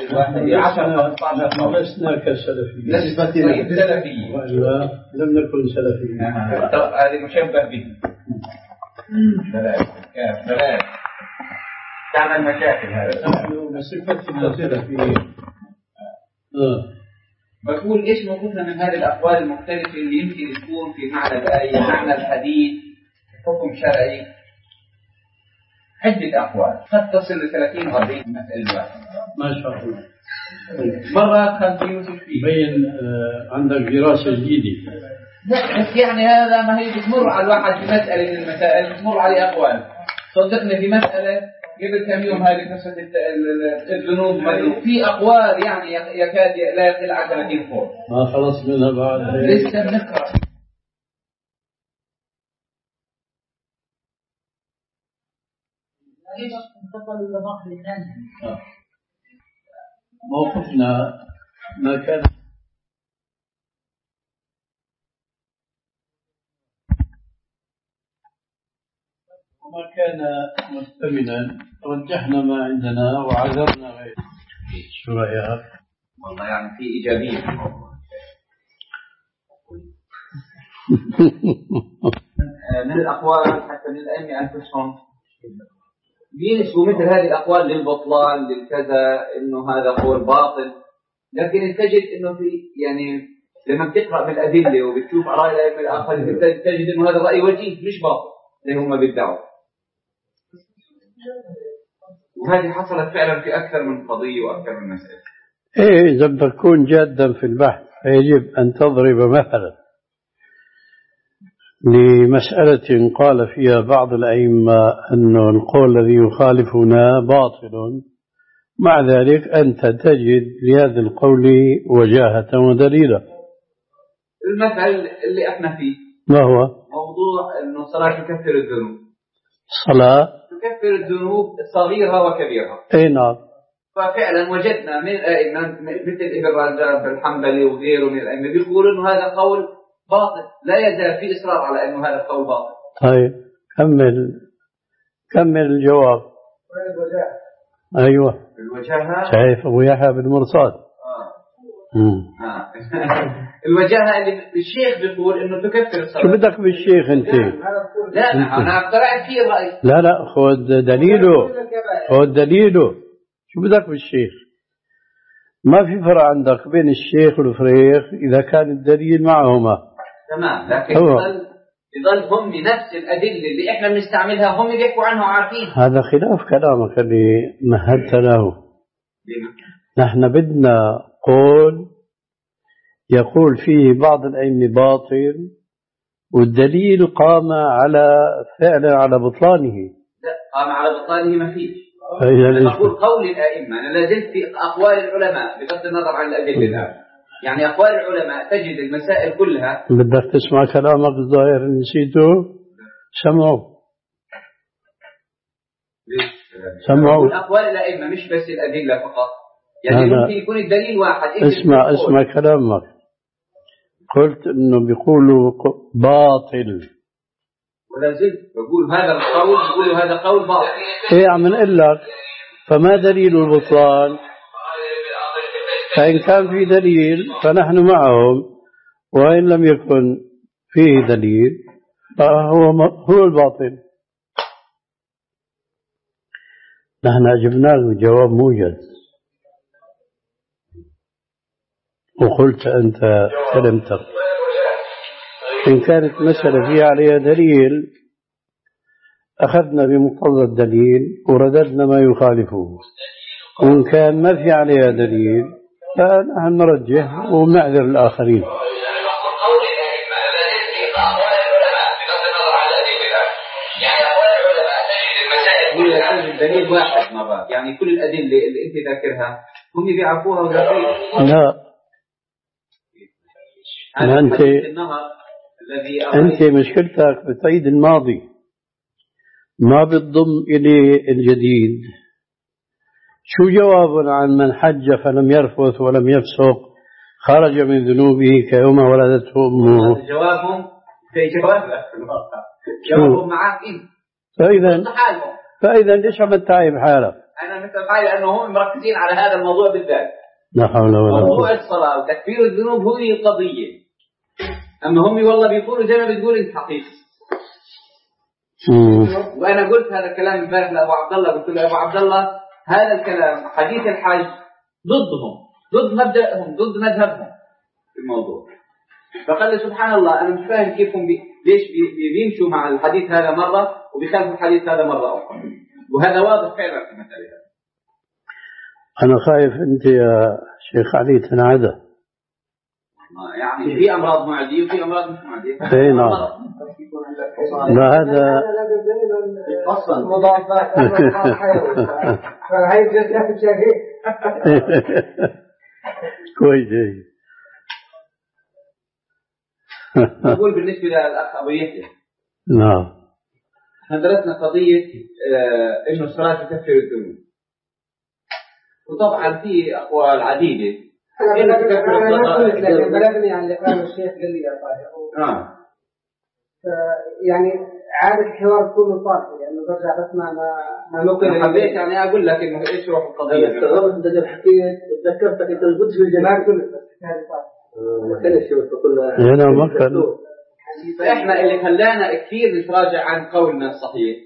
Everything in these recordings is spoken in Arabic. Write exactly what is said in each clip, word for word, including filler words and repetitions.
الواحد عشرة خمسة عشر قول. لسنا كالسلفيين. لسنا سلفيين. وإلا لم نكن سلفيين. هذه مشبه به. بلاش بلاش تعمل مشاكل هذا. نحن بصفتنا سلفيين. بقول إيش موقفنا من هذه الأقوال المختلفة اللي يمكن تكون في معنى الآية، معنى الحديث، حكم شرعي، عدة أقوال قد تصل ل ثلاثين أو أربعين مسألة واحدة. ما شاء الله. مرة خلف يوسف فيه. بين آه عندك دراسة جديدة. لا بس يعني هذا ما هي بتمر على الواحد في مسألة من المسائل بتمر عليه أقوال. صدقني في مسألة قبل كم يوم هذه قصة الذنوب في أقوال يعني يكاد لا يقل عن ثلاثين قول. ما خلص منها بعد. لسه بنقرأ. ليش انتقلوا إلى بحر ثاني؟ موقفنا ما كان وما كان مستمنا رجحنا ما عندنا وعذرنا غيره. شو رأيك؟ والله يعني في إيجابية في الموضوع. من الأقوال حتى من الأئمة أنفسهم بينسبوا مثل هذه الأقوال للبطلان للكذا إنه هذا قول باطل، لكن تجد إنه في يعني لما بتقرأ بالأدلة وبتشوف آراء الأئمة الآخرين تجد إنه هذا الرأي وجيه مش باطل اللي هم بيدعوا. وهذه حصلت فعلا في أكثر من قضية وأكثر من مسألة. إيه إذا بدك تكون جادا في البحث فيجب أن تضرب مثلا لمسألة قال فيها بعض الأئمة أن القول الذي يخالفنا باطل، مع ذلك أنت تجد لهذا القول وجاهة ودليلا. المثل اللي احنا فيه ما هو؟ موضوع أنه الصلاة تكفر الذنوب. الصلاة تكفر الذنوب صغيرها وكبيرها. أي نعم. ففعلا وجدنا من الأئمة مثل ابن رجب الحنبلي وغيره من الأئمة بيقولوا أنه هذا قول باطل، لا يزال في إصرار على أنه هذا قول باطل. طيب كمل كمل الجواب. الوجاهة. أيوة. الوجاهة. شايف أبو يحيى بن مرصاد. آه. آه. الوجاهة اللي الشيخ بيقول إنه تكفر الصلاة. شو بدك بالشيخ أنت؟ لا أنا اقترعت فيه الرأي. لا لا خذ دليله. خذ دليله. شو بدك بالشيخ؟ ما في فرق عندك بين الشيخ والفريخ إذا كان الدليل معهما. تمام، لكن يظل يظل هم نفس الأدلة اللي إحنا بنستعملها هم بيحكوا عنها وعارفين. هذا خلاف كلامك اللي مهدت له. نحن بدنا قول يقول فيه بعض الأئمة باطل والدليل قام على فعلا على بطلانه. لا قام على بطلانه ما فيش. أنا أقول قول الأئمة، أنا لازلت في أقوال العلماء بغض النظر عن الأدلة الآن. يعني أقوال العلماء تجد المسائل كلها. بدك تسمع كلامك الظاهر نسيته؟ سمعوا سمعوا أقوال الأئمة مش بس الأدلة فقط، يعني ممكن يكون الدليل واحد. اسمع اسمع كلامك. قلت إنه بيقولوا باطل ولا زلت بقول هذا القول بيقولوا هذا قول باطل. إيه عم نقول لك فما دليل البطلان؟ فإن كان في دليل فنحن معهم، وإن لم يكن فيه دليل فهو هو الباطل. نحن أجبنا له جواب موجز وقلت أنت كلمتك. إن كانت مسألة فيها عليها دليل أخذنا بمقتضى الدليل ورددنا ما يخالفه، وإن كان ما في عليها دليل فنحن نرجح ونعذر الآخرين. دليل واحد مرات، يعني كل الأدلة اللي أنت ذاكرها هم بيعرفوها وذاكرين. لا ما أنت أنت مشكلتك بتعيد الماضي ما بتضم إلي الجديد. شو جواب عن من حج فلم يرفث ولم يفسق خرج من ذنوبه كيوم ولدته أمه؟ جوابهم في جواب جوابهم معك أنت. فإذا فإذا ليش عم تتعب حالك؟ أنا مثل حالي لأنه هم مركزين على هذا الموضوع بالذات. لا حول ولا قوة. موضوع الصلاة وتكفير الذنوب هو القضية. أما هم والله بيقولوا زي ما بتقول أنت حقيقي. وأنا قلت هذا الكلام امبارح لأبو عبد الله، قلت له أبو عبد الله هذا الكلام حديث الحج ضدهم، ضد مبدأهم، ضد مذهبهم في الموضوع. فقال لي سبحان الله أنا مش فاهم كيف هم بي... ليش بي... بيمشوا مع الحديث هذا مرة وبيخالفوا الحديث هذا مرة أخرى، وهذا واضح فعلا في المسألة. أنا خايف أنت يا شيخ علي تنعدى. يعني في أمراض معدية وفي أمراض مش معدية. إيه نعم. لا هذا أصلا مضاعفات فهي جزء شيء كويس. أقول بالنسبة للأخ أبو يحيى. نعم. احنا درسنا قضية آه إنه الصلاة تكفر الذنوب. وطبعا في أقوال عديدة. أنا بلغني بلغني عن اللي قاله الشيخ قال لي يا طاهر. نعم. يعني عادة الحوار كله طاهر لأنه برجع بسمع ما ما نقل. حبيت يعني أقول لك إنه إيش روح القضية. أنا استغربت أنت جاب حكيت وتذكرتك أنت وجدت في الجماعة كله بس هذا طاهر. ما كانش فقلنا. هنا ما كان. فإحنا اللي خلانا كثير نتراجع عن قولنا الصحيح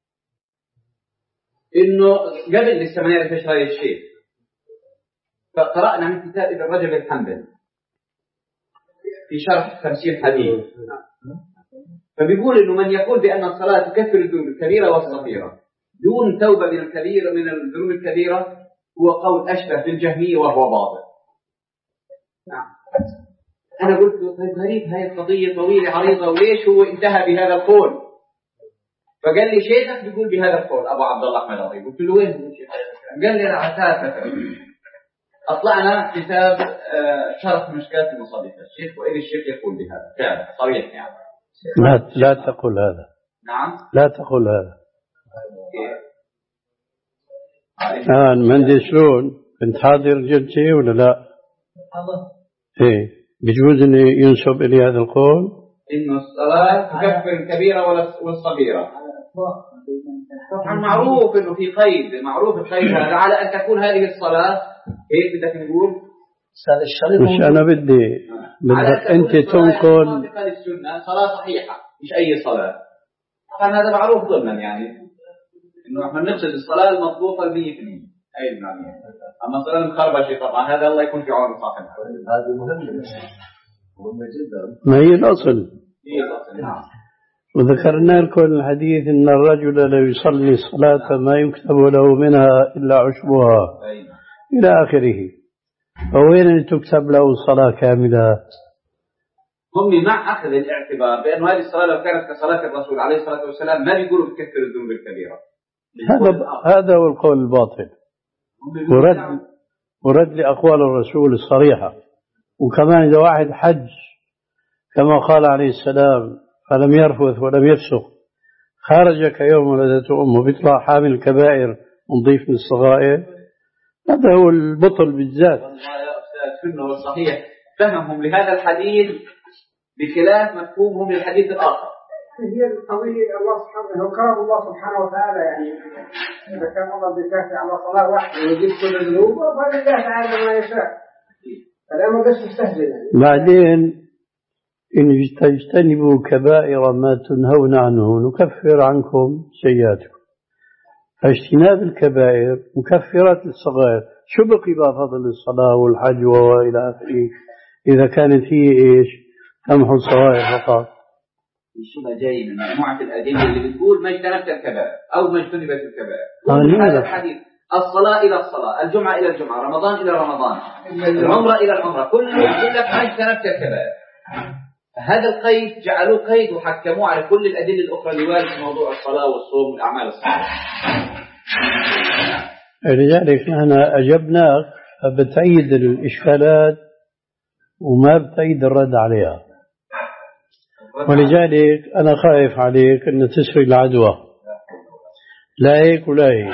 إنه قبل لسه ما نعرف إيش هذا الشيء، فقرأنا من كتاب ابن رجب الحنبلي في شرح خمسين حديث، فبيقول إنه من يقول بأن الصلاة تكفر الذنوب الكبيرة والصغيرة دون توبة من الكبيرة من الذنوب الكبيرة هو قول أشبه بالجهمية وهو باطل. نعم. أنا قلت طيب غريب هاي القضية طويلة عريضة وليش هو انتهى بهذا القول؟ فقال لي شيخك بيقول بهذا القول أبو عبد الله أحمد عطية. قلت له وين هو شيخ؟ قال لي أنا عساس أطلعنا كتاب شرح مشكلات المصادف الشيخ وإلي الشيخ يقول بهذا فعلا صريح يعني. لا لا تقول هذا. نعم. لا تقول هذا. الآن آه مندي شلون كنت حاضر جلسة ولا لا؟ الله. إيه بيجوز إنه ينسب إلي هذا القول؟ إنه الصلاة تكفر الكبيرة والصغيرة. طبعا معروف إنه في قيد، معروف القيد هذا على أن تكون هذه الصلاة هيك بدك نقول. مش أنا بدي بدك أنت تنقل. السنة صلاة صحيحة مش أي صلاة. طبعا هذا معروف ضمنا يعني إنه إحنا نقصد الصلاة المضبوطة المية في المية. أي نعم. أما صلاة المخربشة طبعا هذا الله يكون في عون صاحبها. هذا مهم مهم جدا. ما هي الأصل. هي الأصل. نعم. وذكرنا لكم الحديث إن الرجل لا يصلي صلاة ما يكتب له منها إلا عشرها إلى آخره. فوين تكتب له الصلاة كاملة؟ هم مع أخذ الاعتبار بأن هذه الصلاة لو كانت كصلاة الرسول عليه الصلاة والسلام ما بيقولوا بتكفر الذنوب الكبيرة. هذا هذا هو القول الباطل. ورد ورد لأقوال الرسول الصريحة. وكمان إذا واحد حج كما قال عليه السلام فلم يرفث ولم يفسق خارج كيوم ولدته أمه بيطلع حامل الكبائر ونضيف من الصغائر. هذا هو البطل بالذات. والله يا أستاذ كله الصحيح فهمهم لهذا الحديث بخلاف مفهومهم للحديث الآخر. هي القضية الله سبحانه هو كرم الله سبحانه وتعالى يعني إذا كان الله بيكافئ على صلاة واحدة ويجيب كل الذنوب فلله تعالى ما يشاء. الأمر بس مستهزئ يعني. بعدين إن تجتنبوا كبائر ما تنهون عنه نكفر عنكم سيئاتكم. فاجتناب الكبائر مكفرات للصغائر. شو بقي بقى فضل الصلاة والحج وإلى آخره إذا كانت هي إيش تمحو الصغائر فقط. شو جاي من مجموعة الأدلة اللي بتقول ما اجتنبت الكبائر أو ما اجتنبت الكبائر. هذا الحديث الصلاة إلى الصلاة، الجمعة إلى الجمعة، رمضان إلى رمضان، العمرة إلى العمرة، كل يقول لك ما اجتنبت الكبائر. هذا القيد جعلوه قيد وحكموه على كل الأدلة الأخرى اللي واردة في موضوع الصلاة والصوم والأعمال الصالحة. لذلك نحن أجبناك بتأييد الإشكالات وما بتأييد الرد عليها. ولذلك أنا خايف عليك أن تسري العدوى. لا هيك ولا هيك.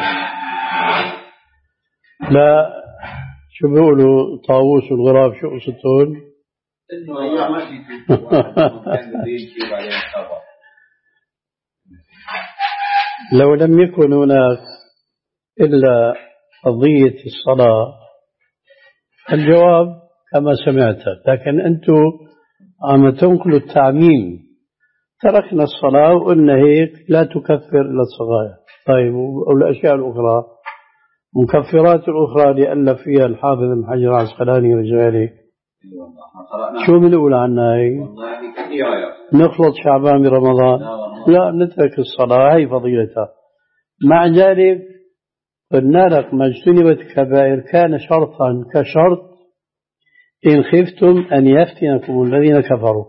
لا شو بيقولوا طاووس والغراب شو قصتهم؟ إنه أيام ماشي كان بدين شيء بعدين خبر. لو لم يكن هناك إلا قضية الصلاة. الجواب كما سمعت، لكن أنتم عم تنقلوا التعميم. تركنا الصلاة وقلنا هيك لا تكفر إلا الصغائر. طيب والأشياء الأخرى مكفرات الأخرى اللي ألف فيها الحافظ ابن حجر العسقلاني وغيره، شو بنقول عنها هي؟ نخلط شعبان برمضان؟ لا، نترك الصلاة، هي فضيلتها. مع ذلك قلنا لك ما اجتنبت الكبائر كان شرطا كشرط إن خفتم أن يفتنكم الذين كفروا.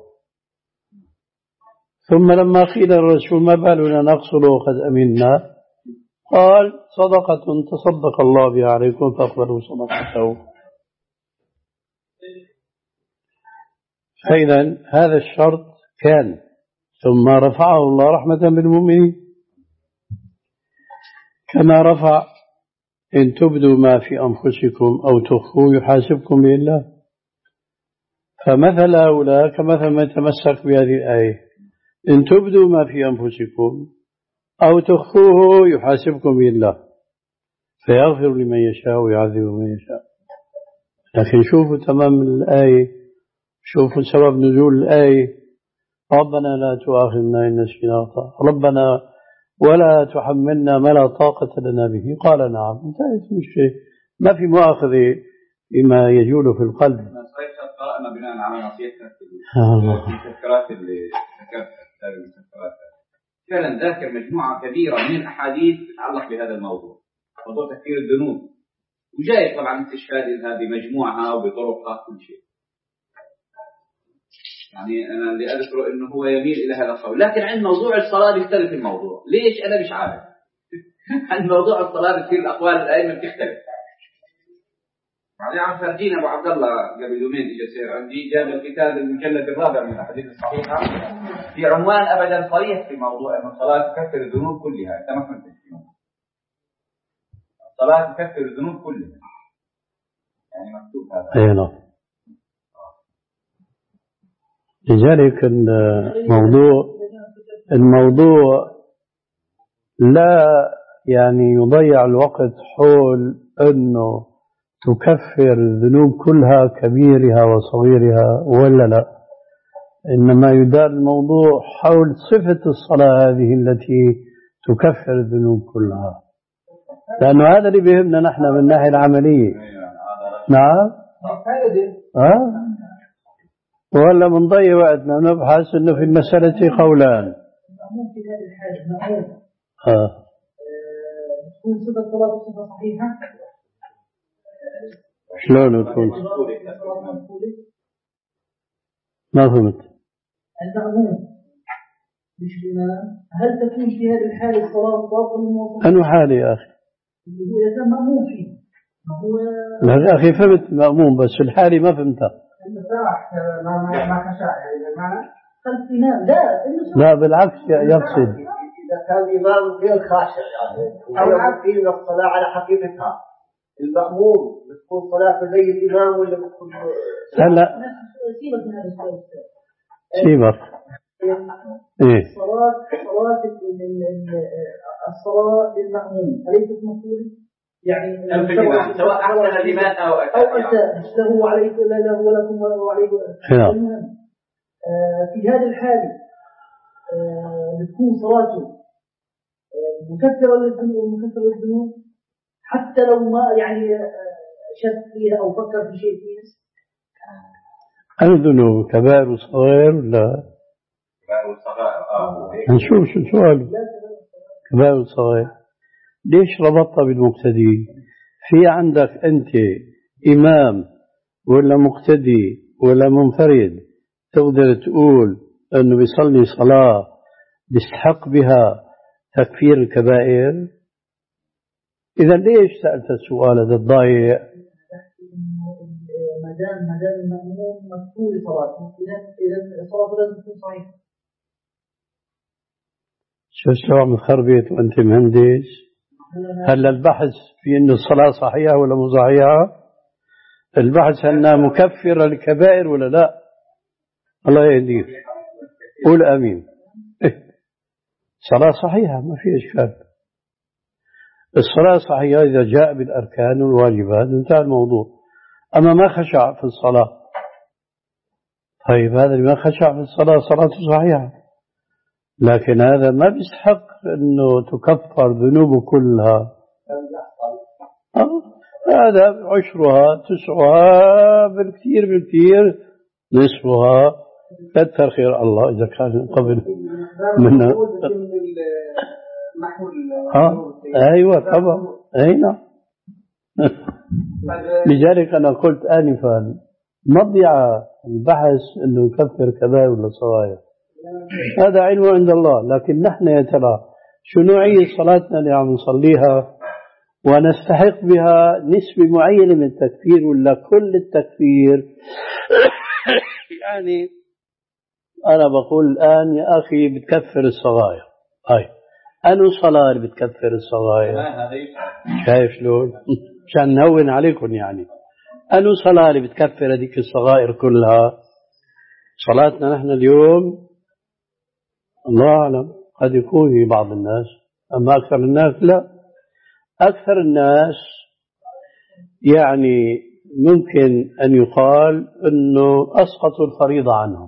ثم لما قيل الرسول ما بالنا نقصر وقد أمنا، قال صدقة تصدق الله بها عليكم فاقبلوا صدقته. فإذا هذا الشرط كان، ثم رفعه الله رحمة بالمؤمنين، كما رفع إن تبدوا ما في أنفسكم أو تخفوا يحاسبكم به الله. فمثل هؤلاء كمثل من يتمسك بهذه الآية، إن تبدوا ما في أنفسكم أو تخفوه يحاسبكم به الله فيغفر لمن يشاء ويعذب من يشاء. لكن شوفوا تمام الآية، شوفوا سبب نزول الآية، ربنا لا تؤاخذنا إن نسينا أخطأنا، ربنا ولا تحملنا ما لا طاقة لنا به. قال نعم، انتهت المشكلة، ما في مؤاخذة بما يجول في القلب. قرأنا بناء على نصيحتك في المذكرات اللي ذكرتها كتاب المذكرات، فعلا ذاكر مجموعة كبيرة من الأحاديث تتعلق بهذا الموضوع، موضوع تكفير الذنوب، وجاي طبعا استشهاد هذه بمجموعها وبطرقها كل شيء. يعني أنا اللي أذكره إنه هو يميل إلى هذا القول، لكن عند موضوع الصلاة بيختلف الموضوع. ليش؟ أنا مش عارف. عند موضوع الصلاة بتصير الأقوال الأئمة بتختلف. يعني عم فرجينا أبو عبد الله قبل يومين إجا سير عندي، جاب الكتاب المجلد الرابع من الأحاديث الصحيحة في عنوان أبدا صريح في موضوع أن الصلاة تكفر الذنوب كلها. أنت ما كنت تفهم الصلاة تكفر الذنوب كلها، يعني مكتوب هذا. أي نعم. لذلك الموضوع الموضوع لا يعني يضيع الوقت حول أنه تكفر الذنوب كلها كبيرها وصغيرها ولا لا، إنما يدار الموضوع حول صفة الصلاة هذه التي تكفر الذنوب كلها، لأنه هذا اللي بيهمنا نحن من الناحية العملية. نعم. ها؟ ولا بنضيع وقتنا ونبحث إنه في المسألة قولان. المأمون في هذه الحالة مأمون اه تكون صفة الصلاة صفة صحيحة. شلون تكون؟ ما فهمت. المأمون مش الإمام، هل تكون في هذه الحالة الصلاة باطلة؟ أنه حالي يا أخي؟ اللي هو إذا مأمون فيه ما هو. لا يا أخي فهمت مأمون، بس الحالي ما فهمتها. ما ما ما خشع يعني بمعنى خلف إمام. لا لا بالعكس يقصد إذا كان إمام غير خاشع يعني أو عارفين الصلاة على حقيقتها، المأموم بتكون صلاة زي الإمام ولا بتكون هلا سيبك من هذا السؤال. سيبك. إيه الصلاة صلاة الصلاة للمأموم أليست مفروضة؟ يعني سواء أحسن الإمام أو أساء له عليكم ولا له ولكم وعليكم. المهم في هذه الحالة بتكون صلاته مكثرة للذنوب مكثرة للذنوب حتى لو ما يعني شك فيها أو فكر في شيء فيه. الذنوب كبائر وصغائر ولا؟ كبائر وصغائر. آه. نشوف شو السؤال. كبائر وصغائر. ليش ربطها بالمقتدي؟ في عندك أنت إمام ولا مقتدي ولا منفرد تقدر تقول أنه بيصلي صلاة بيستحق بها تكفير الكبائر؟ إذا ليش سألت السؤال هذا الضايع؟ ما دام ما دام المأموم مقبول صلاته إذا صلاته لازم تكون صحيحة. شو الشرع مخربط وأنت مهندس؟ هل البحث في أن الصلاة صحيحة ولا مو صحيحة؟ البحث أنها مكفرة للكبائر ولا لا؟ الله يهديك. قول آمين. صلاة صحيحة ما في إشكال، الصلاة صحيحة إذا جاء بالأركان والواجبات انتهى الموضوع. أما ما خشع في الصلاة، طيب هذا اللي ما خشع في الصلاة صلاته صحيحة، لكن هذا ما بيستحق أنه تكفر ذنوبه كلها. هذا عشرها تسعها بالكثير بالكثير نصفها، كثر خير الله إذا كان قبل منه. ها أيوة طبعا أي نعم. لذلك أنا قلت آنفا مضيعة البحث أنه يكفر كبائر ولا صغائر، هذا علم عند الله. لكن نحن يا ترى شو نوعية صلاتنا اللي عم نصليها ونستحق بها نسبة معينة من التكفير ولا كل التكفير؟ يعني أنا بقول الآن يا أخي بتكفر الصغائر، هاي أنو صلاة اللي بتكفر الصغائر؟ شايف شلون؟ عشان نهون عليكم يعني. أنو صلاة اللي بتكفر هذيك الصغائر كلها؟ صلاتنا نحن اليوم الله أعلم قد يكون في بعض الناس، أما أكثر الناس لا. أكثر الناس يعني ممكن أن يقال أنه أسقطوا الفريضة عنهم،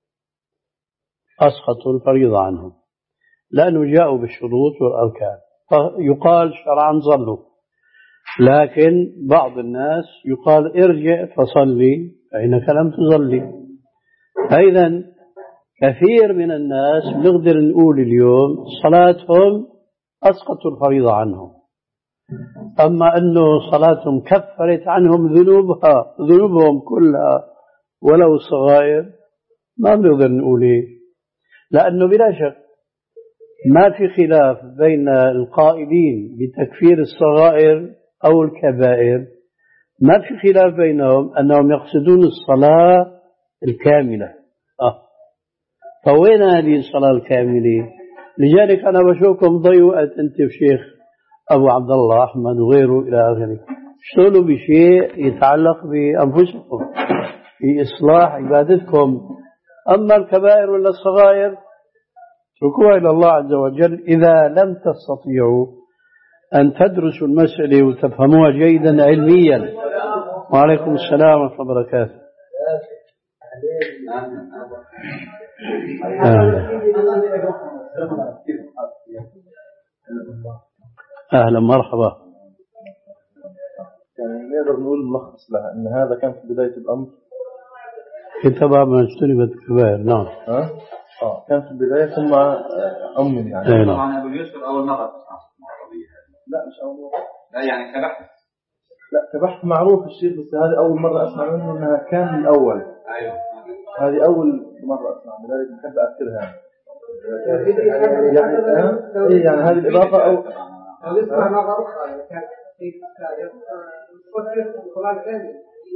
أسقطوا الفريضة عنهم لأنه جاءوا بالشروط والأركان، فيقال شرعا صلوا. لكن بعض الناس يقال ارجع فصلي فإنك لم تصلي. أيضا كثير من الناس نقدر نقول اليوم صلاتهم أسقطوا الفريضة عنهم، أما أنه صلاتهم كفرت عنهم ذنوبها ذنوبهم كلها ولو صغائر ما نقدر نقول إيه، لأنه بلا شك ما في خلاف بين القائلين بتكفير الصغائر أو الكبائر، ما في خلاف بينهم أنهم يقصدون الصلاة الكاملة. آه. فوين هذه الصلاة الكاملة؟ لذلك أنا بشوفكم ضيوء أنت وشيخ أبو عبد الله أحمد وغيره إلى آخره اشتغلوا بشيء يتعلق بأنفسكم في إصلاح عبادتكم. أما الكبائر ولا الصغائر اتركوها إلى الله عز وجل إذا لم تستطيعوا أن تدرسوا المسألة وتفهموها جيدا علميا. وعليكم السلام ورحمة الله وبركاته. أهلا مرحبا. يعني نقدر نقول ملخص لها أن هذا كان في بداية الأمر كتبع ما اجتنبت الكبائر. نعم. ها؟ آه كان في البداية ثم أمن يعني. طبعا أبو يوسف أول مرة لا مش أول مرة. لا يعني كبحث. لا كبحث معروف الشيخ، بس هذه أول مرة أسمع منه أنها كان الأول. أيوه. هذه أول مرة أسمع، لذلك بحب أذكرها. يعني إيه يعني هذه الإضافة أو لسه نظر أخرى كان في تفكر الصلاة الثانية.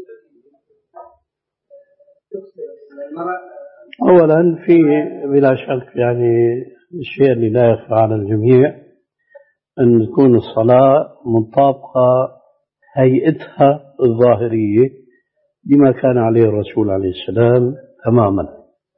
أولا في بلا شك يعني الشيء اللي لا يخفى على الجميع أن تكون الصلاة مطابقة هيئتها الظاهرية بما كان عليه الرسول عليه السلام تماما،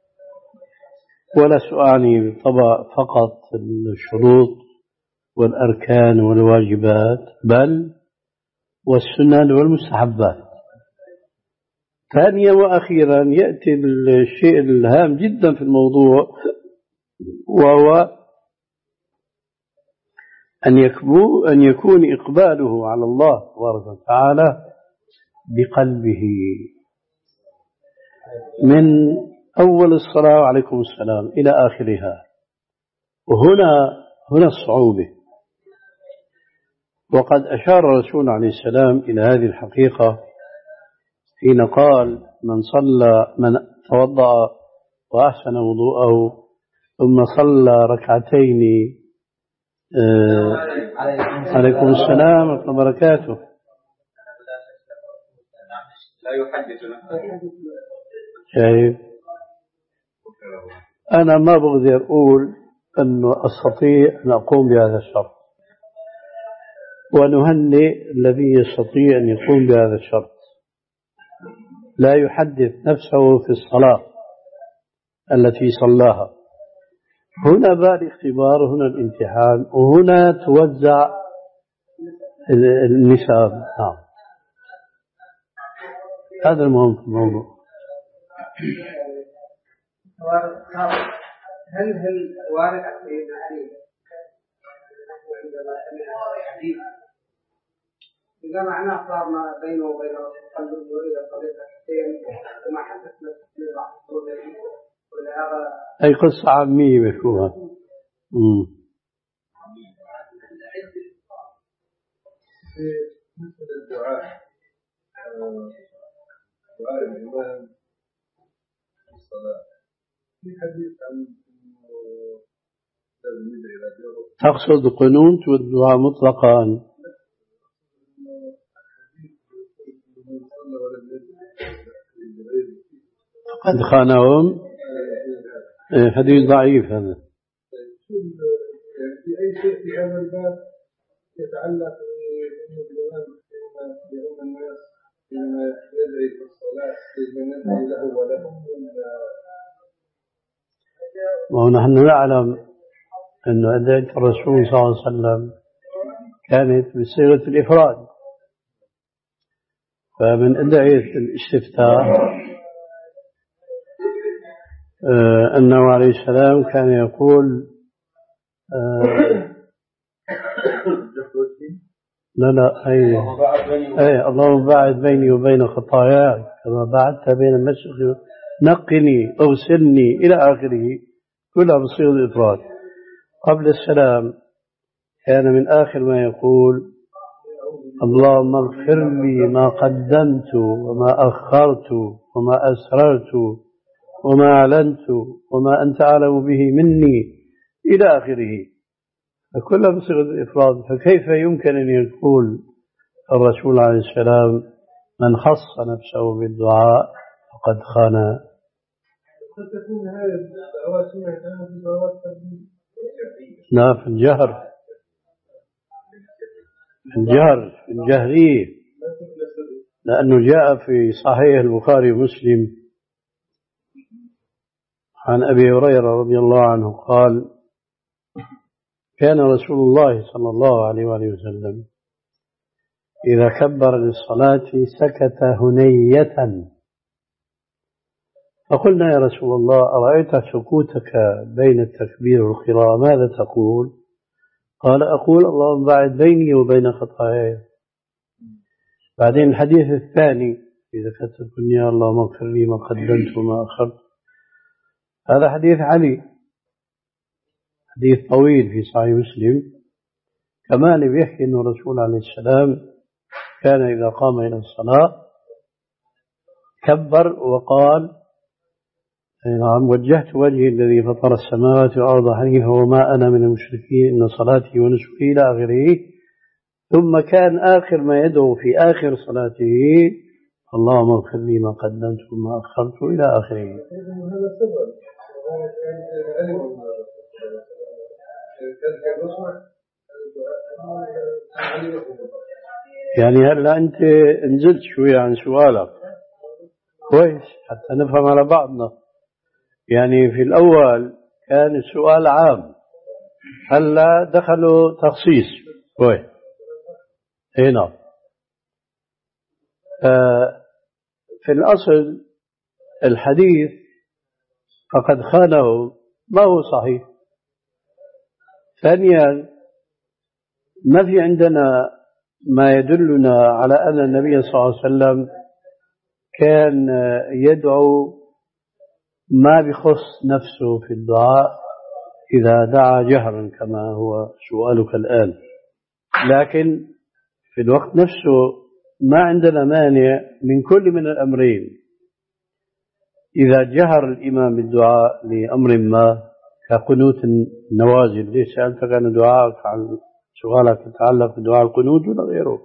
ولا سؤالي بالطبع فقط الشروط والأركان والواجبات بل والسنن والمستحبات. ثانيا وأخيرا يأتي الشيء الهام جدا في الموضوع، وهو أن أن يكون إقباله على الله تبارك وتعالى بقلبه من أول الصلاة عليكم السلام إلى آخرها. وهنا هنا الصعوبة. وقد أشار الرسول عليه السلام إلى هذه الحقيقة حين قال من صلى من توضأ وأحسن وضوءه ثم صلى ركعتين آه عليكم السلام ورحمة الله وبركاته. لا يحدثنا. شايف أنا ما بقدر أقول أنه أستطيع أن أقوم بهذا الشرط، ونهنئ الذي يستطيع أن يقوم بهذا الشرط، لا يحدث نفسه في الصلاة التي صلاها. هنا بقى الاختبار، هنا الامتحان، وهنا توزع النساب. نعم، هذا المهم في الموضوع. هل هل وارد عن سيدنا علي عندما سمع الحديث إذا معناه صار ما بينه وبين الرسول صلى الله عليه وسلم إلى طريقة حسين وما حدثنا في بعض ولهذا أي قصة عامية مفهومة. مثل الدعاء دعاء الإمام في الصلاة في حديث عن تقصد قنوت والدعاء مطلقا؟ قد خانهم. حديث ضعيف هذا. في أي شيء في هذا الباب يتعلق بأمور الإمام يؤم الناس فيما يدعي في الصلاة فيما ندعي له ولهم. ونحن نعلم أن أدعية الرسول صلى الله عليه وسلم كانت بصيغة الإفراد، فمن أدعية الاستفتاح آه أنه عليه السلام كان يقول آه لا لا أي, أي اللهم باعد بيني وبين خطاياي كما بعدت بين المشرق، نقني أغسلني إلى آخره، كلها بصيغة الإفراد. قبل السلام كان من آخر ما يقول اللهم اغفر لي ما قدمت وما أخرت وما أسررت وما أعلنت وما أنت أعلم به مني إلى آخره، فكلها بصيغة الإفراد. فكيف يمكن أن يقول الرسول عليه السلام من خص نفسه بالدعاء فقد خان؟ قد تكون هذه الدعوات سمعت في صلوات التربية. لا، في الجهر، في الجهر في الجهرية، لأنه جاء في صحيح البخاري ومسلم عن أبي هريرة رضي الله عنه قال كان رسول الله صلى الله عليه وآله وسلم إذا كبر للصلاة سكت هنية، فقلنا يا رسول الله أرأيت سكوتك بين التكبير والقراءة ماذا تقول؟ قال أقول اللهم باعد بيني وبين خطاياي. بعدين الحديث الثاني إذا كتبت يا اللهم اغفر لي ما قدمت وما أخرت، هذا حديث علي، حديث طويل في صحيح مسلم كمان بيحكي أن الرسول عليه السلام كان إذا قام إلى الصلاة كبر وقال نعم وجهت وجهي الذي فطر السماوات والأرض حنيفا وما أنا من المشركين إن صلاتي ونسكي إلى آخره. ثم كان آخر ما يدعو في آخر صلاته اللهم اغفر لي ما قدمت وما أخرت إلى آخره. يعني هلا أنت نزلت شوية عن سؤالك كويس حتى نفهم على بعضنا. يعني في الأول كان السؤال عام، هلا دخلوا تخصيص كويس هنا. في الأصل الحديث فقد خانه ما هو صحيح. ثانيا ما في عندنا ما يدلنا على أن النبي صلى الله عليه وسلم كان يدعو ما بخص نفسه في الدعاء إذا دعا جهرا كما هو سؤالك الآن، لكن في الوقت نفسه ما عندنا مانع من كل من الأمرين. إذا جهر الإمام بالدعاء لأمر ما كقنوت النوازل، ليش سألتك عن دعائك عن سؤالك يتعلق بدعاء القنوت ولا غيره؟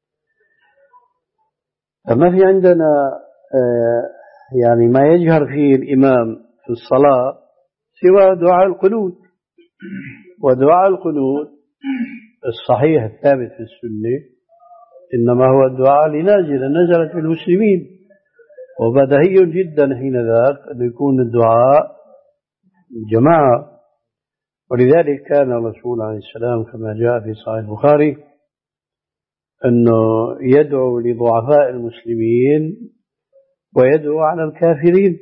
فما في عندنا يعني ما يجهر فيه الإمام في الصلاة سوى دعاء القنوت. ودعاء القنوت الصحيح الثابت في السنة إنما هو الدعاء لنازلة نزلت بالمسلمين، وبدهي جدا حين ذاك أن يكون الدعاء جماعة. ولذلك كان الرسول عليه السلام كما جاء في صحيح البخاري أنه يدعو لضعفاء المسلمين ويدعو على الكافرين.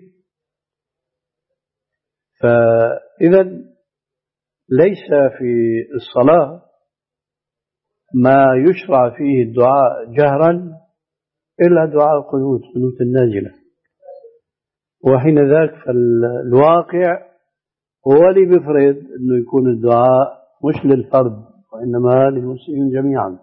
فإذا ليس في الصلاة ما يشرع فيه الدعاء جهرا إلا دعاء القنوت، قنوت النازلة. وحين ذاك فالواقع هو اللي بيفرض أنه يكون الدعاء مش للفرد وإنما للمسلمين جميعا.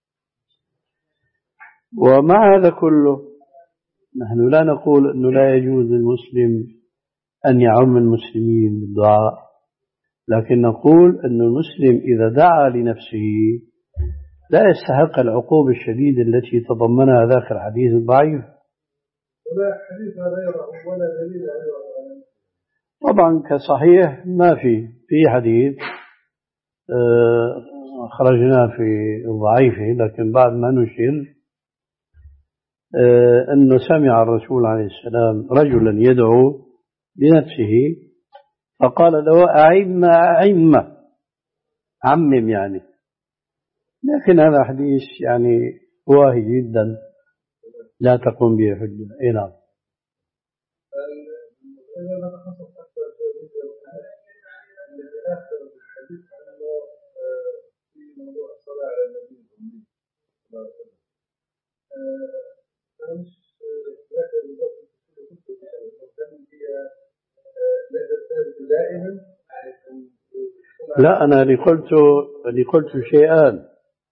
ومع هذا كله نحن لا نقول أنه لا يجوز للمسلم أن يعم المسلمين بالدعاء، لكن نقول أن المسلم إذا دعا لنفسه لا يستحق العقوبة الشديدة التي تضمنها ذاك الحديث الضعيف. ولا حديث غيره ولا دليل غيره. طبعا كصحيح ما في في حديث خرجنا في ضعيفه، لكن بعد ما نشر أنه سمع الرسول عليه السلام رجلا يدعو لنفسه فقال له أعم أعم عمم يعني، لكن هذا حديث يعني واهي جدا لا تقوم به حجة. إيه نعم. لا، أنا اللي قلت اللي قلت شيئان.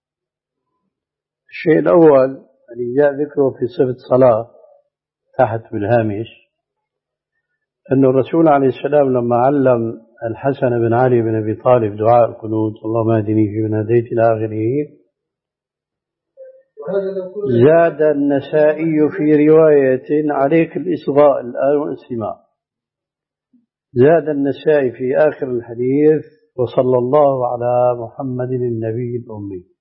الشيء الأول اللي جاء ذكره في صفة صلاة تحت بالهامش أن الرسول عليه السلام لما علم الحسن بن علي بن أبي طالب دعاء القنوت اللهم اهدني فيمن هديت إلى آخره، زاد النسائي في رواية عليك الإصغاء الآن والاستماع، زاد النسائي في آخر الحديث وصلى الله على محمد النبي الأمي.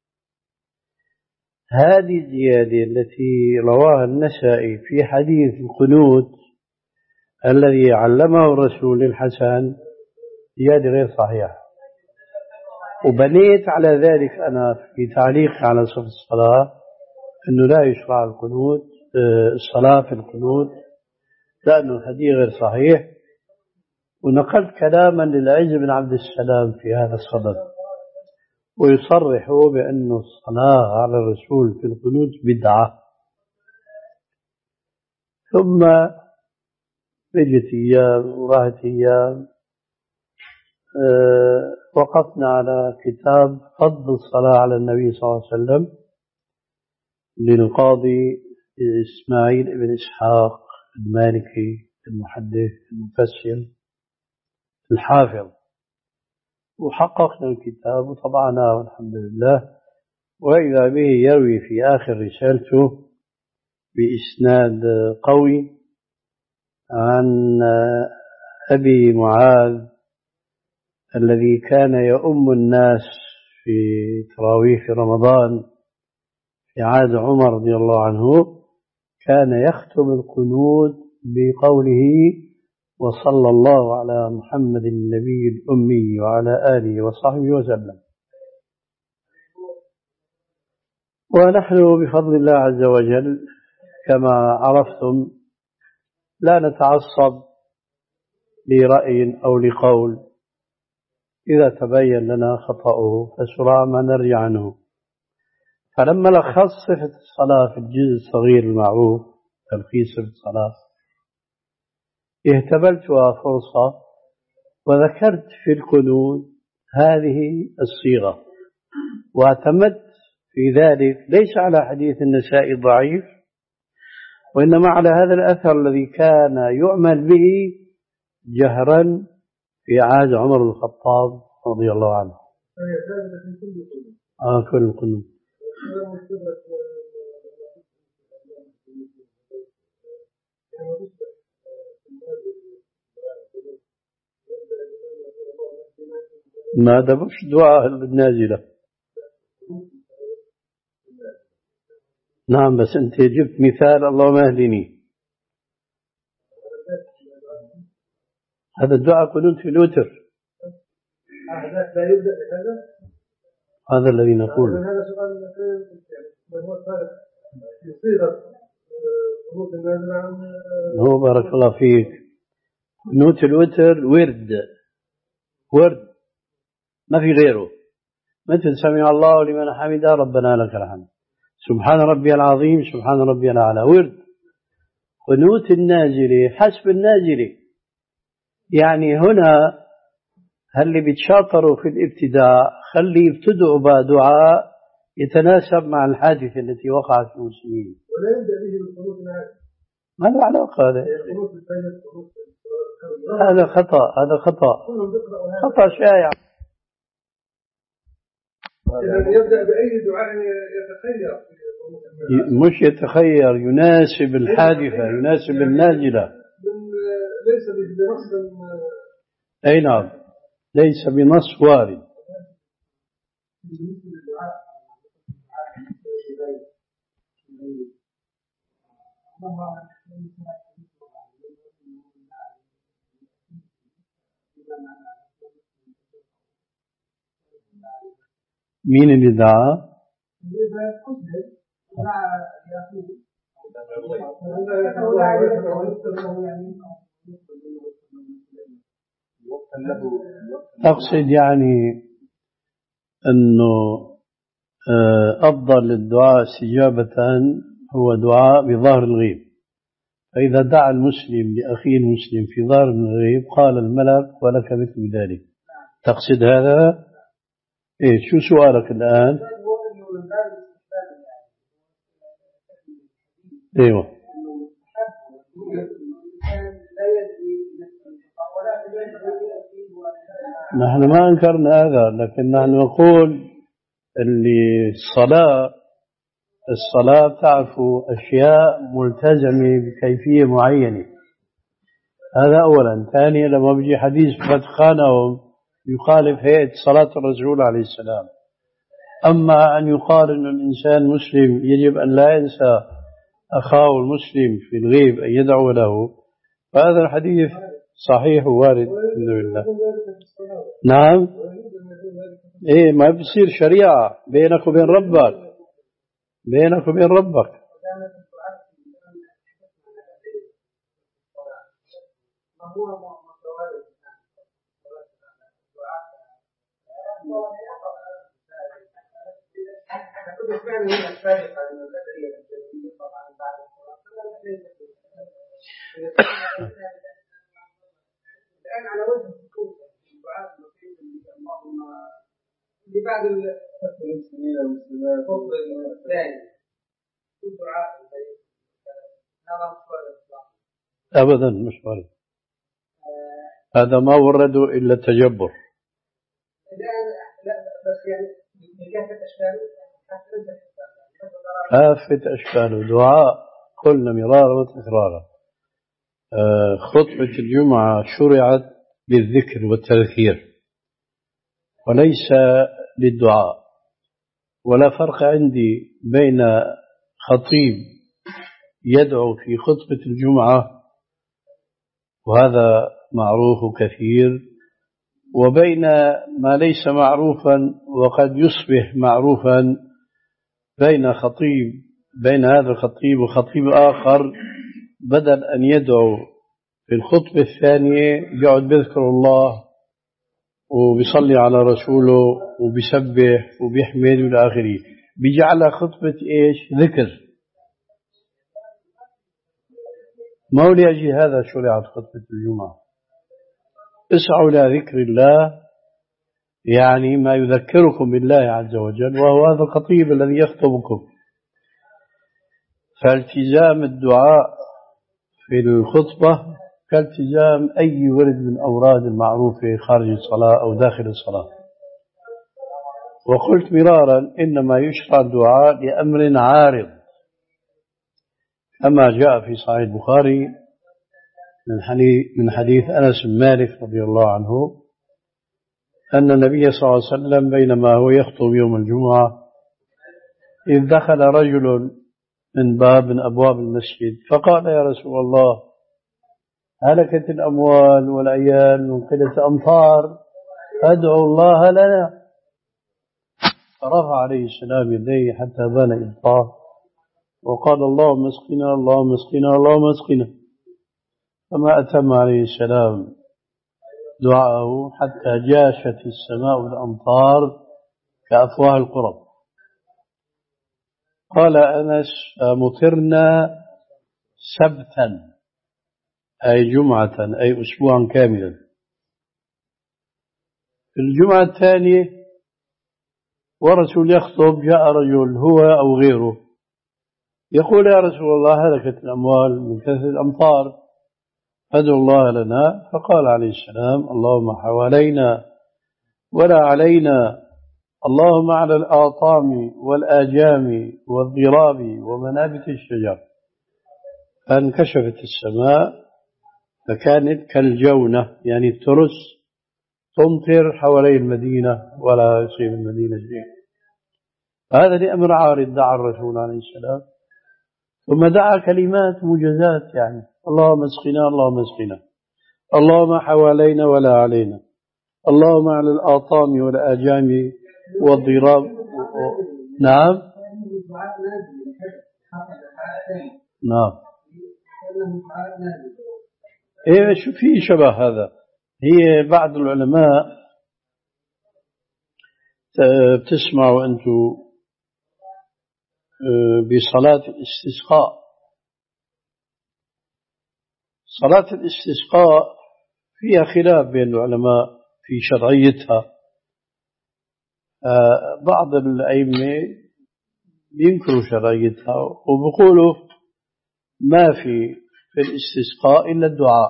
هذه الزيادة التي رواها النسائي في حديث القنوت الذي علمه الرسول للحسن زيادة غير صحيحة، وبنيت على ذلك أنا في تعليق على صفة الصلاة أنه لا يشرع القنوت الصلاة في القنوت لأنه الحديث غير صحيح، ونقلت كلاما للعز بن عبد السلام في هذا الصدد ويصرح بأن الصلاة على الرسول في القنوت بدعة. ثم بجت أيام وراحت أيام أه وقفنا على كتاب فضل الصلاة على النبي صلى الله عليه وسلم للقاضي إسماعيل بن إسحاق المالكي المحدث المفسر الحافظ، وحققنا الكتاب وطبعناه والحمد لله. وإذا به يروي في آخر رسالته بإسناد قوي عن أبي معاذ الذي كان يؤم الناس في تراويح رمضان في عهد عمر رضي الله عنه، كان يختم القنوت بقوله وصلى الله على محمد النبي الأمي وعلى آله وصحبه وسلم. ونحن بفضل الله عز وجل كما عرفتم لا نتعصب لرأي أو لقول، إذا تبين لنا خطأه فسرع ما نرجع عنه. فلما لخص صفة الصلاة في الجزء الصغير المعروف تلخيص صفة الصلاة اهتبلتها فرصة وذكرت في القنوت هذه الصيغة، واعتمدت في ذلك ليس على حديث النسائي الضعيف وإنما على هذا الأثر الذي كان يعمل به جهرا في عهد عمر بن الخطاب رضي الله عنه. آه كل القنوت. ما ده مش دعاء النازلة. نعم، بس أنت جبت مثال اللهم اهدني، هذا الدعاء قنوت في الوتر، لا يبدأ بهذا، هذا الذي نقول. هذا سؤال في صيغة قنوت النازلة عن هو بارك الله فيك قنوت الوتر ورد ورد ما في غيره، مثل سمع الله لمن حمده ربنا لك الحمد، سبحان ربي العظيم، سبحان ربي الأعلى، ورد. قنوت النازلة حسب النازلة، يعني هنا هل اللي بيتشاطروا في الابتداء خلي يبتدئوا بدعاء يتناسب مع الحادثة التي وقعت في المسلمين، ولا يبدأ به بالقنوت العادي. ما له علاقة هذا، هذا خطأ، هذا خطأ، خطأ شائع. يبدأ بأي دعاء يتخير، مش يتخير، يناسب الحادثة، يناسب النازلة، ليس بنص. أي نعم، ليس بنص وارد. مين اللي دعا؟ أقصد يعني أنه أفضل الدعاء استجابة هو دعاء بظاهر الغيب، فإذا دعا المسلم لأخيه المسلم في ظاهر الغيب قال الملك ولك مثل ذلك. تقصد هذا؟ إيه شو سؤالك الآن؟ ايوه نحن ما انكرنا هذا، لكن نحن نقول اللي الصلاة الصلاة تعرف أشياء ملتزمة بكيفية معينة، هذا أولا. ثانيا لما بيجي حديث فتخانهم يخالف هيئة صلاة الرسول عليه السلام. أما أن يقال أن الإنسان مسلم يجب أن لا ينسى أخاه المسلم في الغيب أن يدعو له، فهذا الحديث صحيح ووارد الحمد لله. نعم إيه ما بيصير شريعة بينك وبين ربك، بينك وبين ربك. الآن على وجه الخصوص الدعاء المسلمين اللهم لبعض المسلمين والمسلمات فضل الثاني الدعاء هذا مش أبدا مش وارد، هذا ما ورده إلا التجبر. الآن لا بس يعني بكافة أشكاله كافة أشكاله دعاء قلنا مرارا وتكرارا. خطبة الجمعة شرعت للذكر والتذكير وليس للدعاء، ولا فرق عندي بين خطيب يدعو في خطبة الجمعة وهذا معروف كثير، وبين ما ليس معروفا وقد يصبح معروفا بين خطيب بين هذا الخطيب وخطيب آخر، بدل أن يدعو في الخطبة الثانية يقعد بذكر الله وبيصلي على رسوله وبيسبح وبيحمد إلى آخره، بيجعلها خطبة إيش؟ ذكر. ما هو لأجل هذا شرعت خطبة الجمعة. اسعوا إلى ذكر الله، يعني ما يذكركم بالله عز وجل، وهو هذا الخطيب الذي يخطبكم. فالتزام الدعاء في الخطبة كالتزام أي ورد من أوراد المعروفة خارج الصلاة أو داخل الصلاة. وقلت مرارا إنما يشرع الدعاء لأمر عارض، كما جاء في صحيح البخاري من حديث أنس بن مالك رضي الله عنه أن النبي صلى الله عليه وسلم بينما هو يخطب يوم الجمعة إذ دخل رجل من باب من أبواب المسجد فقال يا رسول الله هلكت الأموال والعيال وانقلت أمطار، أدعو الله لنا. فرفع عليه السلام يديه حتى بان إبطاه وقال اللهم اسقنا اللهم اسقنا اللهم اسقنا، فما أتم عليه السلام دعاءه حتى جاشت السماء بالأمطار كأفواه القرب. قال أنس مطرنا سبتا أي جمعة أي أسبوعا كاملا. في الجمعة الثانية ورسول يخطب جاء رجل هو أو غيره يقول يا رسول الله هلكت الأموال من كثرة الأمطار فادعوا الله لنا. فقال عليه السلام اللهم حوالينا ولا علينا، اللهم على الآطام والآجام والضراب ومنابت الشجر. فانكشفت السماء فكانت كالجونة يعني الترس تمطر حوالي المدينة ولا يصيب المدينة شيء. هذا لأمر عارض دعا الرسول عليه السلام، ثم دعا كلمات موجزات يعني اللهم اسقنا اللهم اسقنا، اللهم حوالينا ولا علينا، اللهم على الآطام والآجام والضراب. نعم نعم إيه شو في شبه هذا. هي بعض العلماء بتسمعوا أنتم بصلاة الاستسقاء. صلاة الاستسقاء فيها خلاف بين العلماء في شرعيتها. بعض الأئمة بينكروا شرعيتها وبيقولوا ما في في الاستسقاء إلا الدعاء،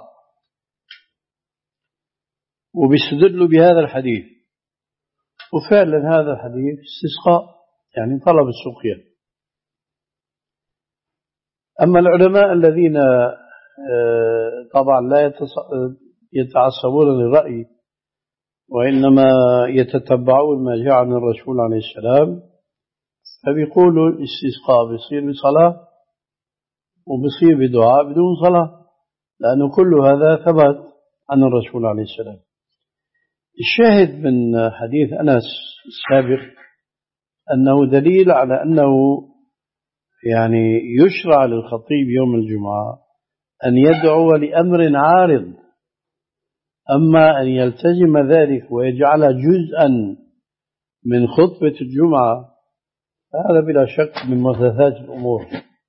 وبيستدلوا بهذا الحديث، وفعلا هذا الحديث استسقاء يعني طلب السقيا. أما العلماء الذين طبعا لا يتعصبون للرأي وإنما يتتبعون ما جاء عن الرسول عليه السلام، فبيقولوا الاستسقاء بيصير بصلاة وبيصير بدعاء بدون صلاة، لأنه كل هذا ثبت عن الرسول عليه السلام. الشاهد من حديث أنس السابق أنه دليل على أنه يعني يشرع للخطيب يوم الجمعة أن يدعو لأمر عارض، أما أن يلتزم ذلك ويجعل جزءا من خطبة الجمعة هذا بلا شك من محدثات الأمور.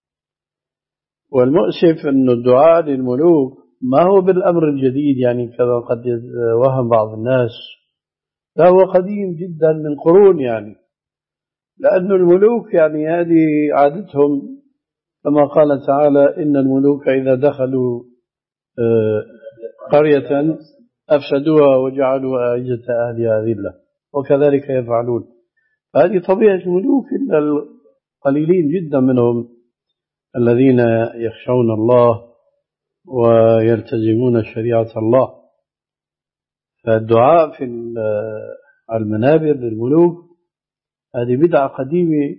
والمؤسف أن الدعاء للملوك ما هو بالأمر الجديد يعني كما قد وهم بعض الناس، لا هو قديم جدا من قرون يعني، لأن الملوك يعني هذه عادتهم كما قال تعالى إن الملوك إذا دخلوا قرية أفسدوها وجعلوا أعزة أهلها ذلة وكذلك يفعلون. هذه طبيعة الملوك، إلا القليلين جدا منهم الذين يخشون الله ويلتزمون شريعة الله. فالدعاء في المنابر للملوك هذه بدعة قديمة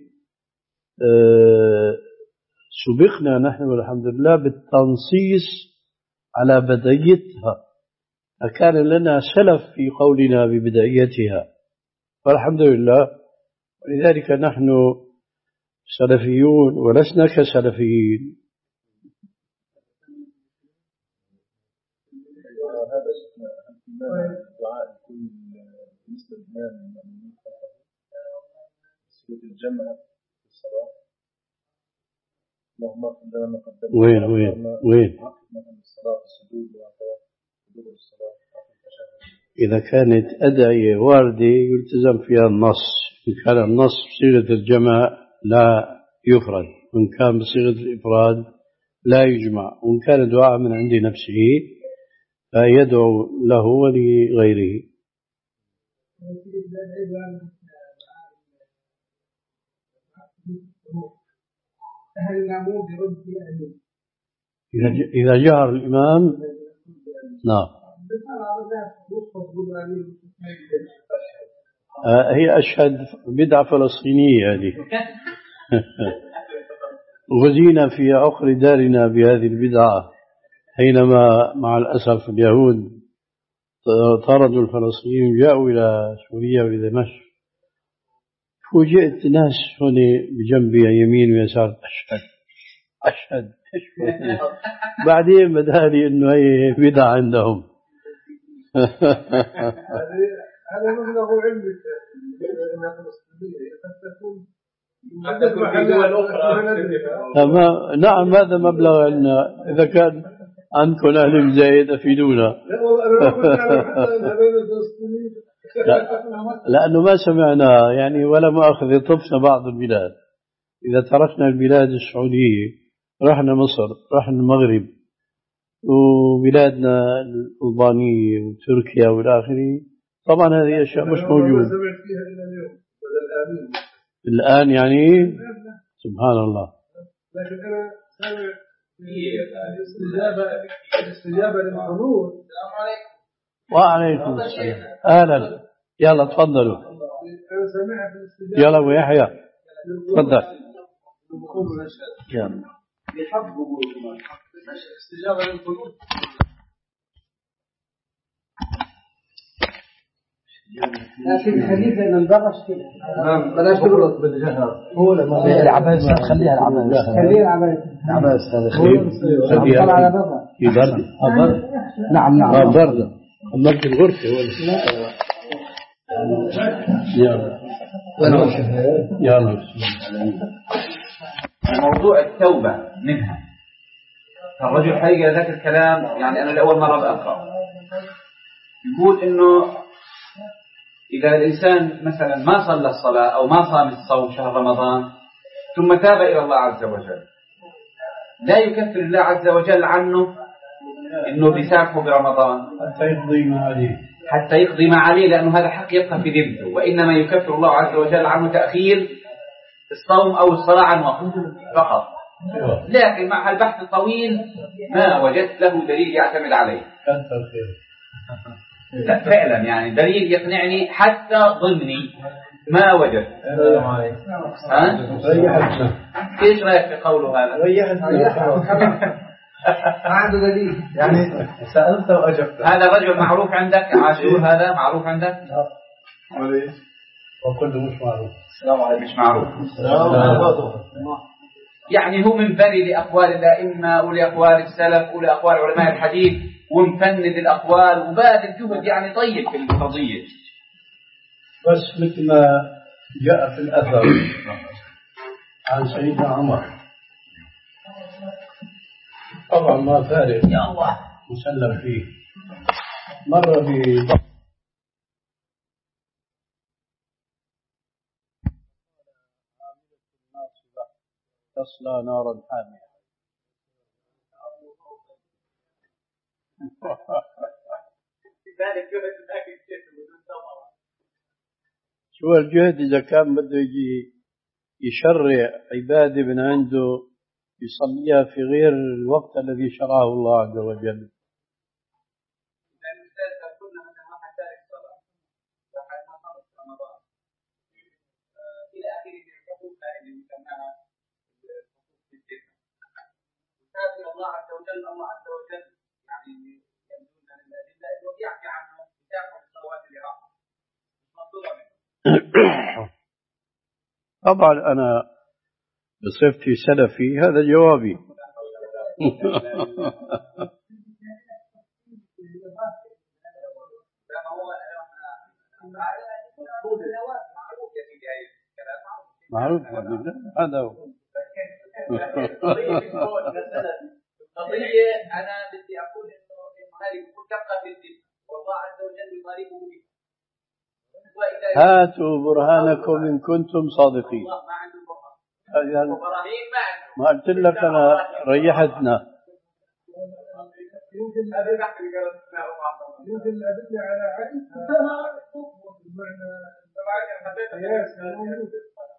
سبقنا نحن والحمد لله بالتنصيص على بدايتها، فكان لنا سلف في قولنا ببدايتها والحمد لله، ولذلك نحن سلفيون ولسنا كسلفيين. الدعاء يكون بالنسبة للإمام سورة الجمع في الصلاة اللهم اغفر لنا ما قدمنا وين وين وين مثلا الصلاة السجود وهكذا حضور الصلاة. إذا كانت أدعية واردة يلتزم فيها النص، إن كان النص بصيغة الجمع لا يفرد، وإن كان بصيغة الإفراد لا يجمع، وإن كان دعاء من عند نفسه فيدعو له ولغيره. إذا جهر الإمام نعم. هي أشهد بدعة فلسطينية هذه غزينا في عقر دارنا بهذه البدعة حينما مع الأسف اليهود طردوا الفلسطينيين جاءوا إلى سوريا وإلى دمشق، فوجئت ناس هنا بجنبي يمين ويسار أشهد أشهد بعدين بدالي إنه هي بدعة عندهم. هذا مبلغ علمي أنها فلسطينية قد تكون في دول أخرى. نعم هذا مبلغ عندنا، إذا كان عندكم أهل زايد أفيدونا. لا والله أنا ما كنت أعرف حتى أنها بين الفلسطينيين. لأنه ما سمعنا يعني ولا مؤاخذة طفنا بعض البلاد. إذا تركنا البلاد السعودية رحنا مصر، رحنا المغرب وبلادنا الألبانية وتركيا والآخرين، طبعا هذه أشياء مش موجودة الآن يعني. سبحان الله. لكن أنا سامع الاستجابة الاستجابة للحضور. السلام عليكم. وعليكم السلام. أهلا. يلا تفضلوا. أنا سامعها في الاستجابة. يلا أبو يحيى تفضل. يلا. الاستجابة للحضور. لكن خليفة من برا كده. نعم بلاش تغلط بالجهر. هو لما العباية خليها العباية. خليها العباية. العباية أستاذ خليها. خليها على برا. في برد. برد. نعم نعم. آه برد. أمرت الغرفة ولا؟ يلا. يلا. موضوع التوبة منها. الرجل حقيقة ذاك الكلام يعني أنا لأول مرة بأقرأ. يقول إنه إذا الإنسان مثلا ما صلى الصلاة أو ما صام الصوم شهر رمضان ثم تاب إلى الله عز وجل لا يكفر الله عز وجل عنه إنه بيسامحه برمضان حتى يقضي ما عليه، حتى يقضي ما عليه، لأنه هذا حق يبقى في ذمته، وإنما يكفر الله عز وجل عنه تأخير الصوم أو الصلاة عن وقته فقط. لكن مع البحث الطويل ما وجدت له دليل يعتمد عليه. كثر خير. لا فعلا يعني دليل يقنعني حتى ضمني ما وجدت. ها؟ ايش رايك في قوله هذا؟ ما عنده دليل يعني سألت وأجبت. هذا رجل معروف عندك عاشور؟ هذا معروف عندك؟ وليش؟ وكله مش معروف. السلام عليكم. مش معروف. يعني هو منبني لأقوال الأئمة ولأقوال السلف ولأقوال علماء الحديث ومفند الأقوال وباذل جهد يعني طيب في القضية. بس مثل ما جاء في الأثر عن سيدنا عمر طبعا ما فارق يا الله مسلم فيه، مر بضغط تصلى نارا حامية. شو الجهد إذا كان بده يجي يشرع عبادة من عنده يصليها في غير الوقت الذي شرعه الله عز وجل. الله عز وجل الله عز وجل يعني يمدون لله انه يحكي عنه يتابع الصلوات العراق مطلوبه منه. طبعا انا بصفتي سلفي هذا جوابي. معروف هذا هو. قضية أنا بدي أقول إنه هذه تبقى في الدين والله عز وجل يطالبه بها. هاتوا برهانكم إن كنتم صادقين. ما عنده برهان. وبراهين ما عنده. ما قلت لك أنا ريحتنا. يمكن يمكن الأدلة على عدم بمعنى قياس موجود.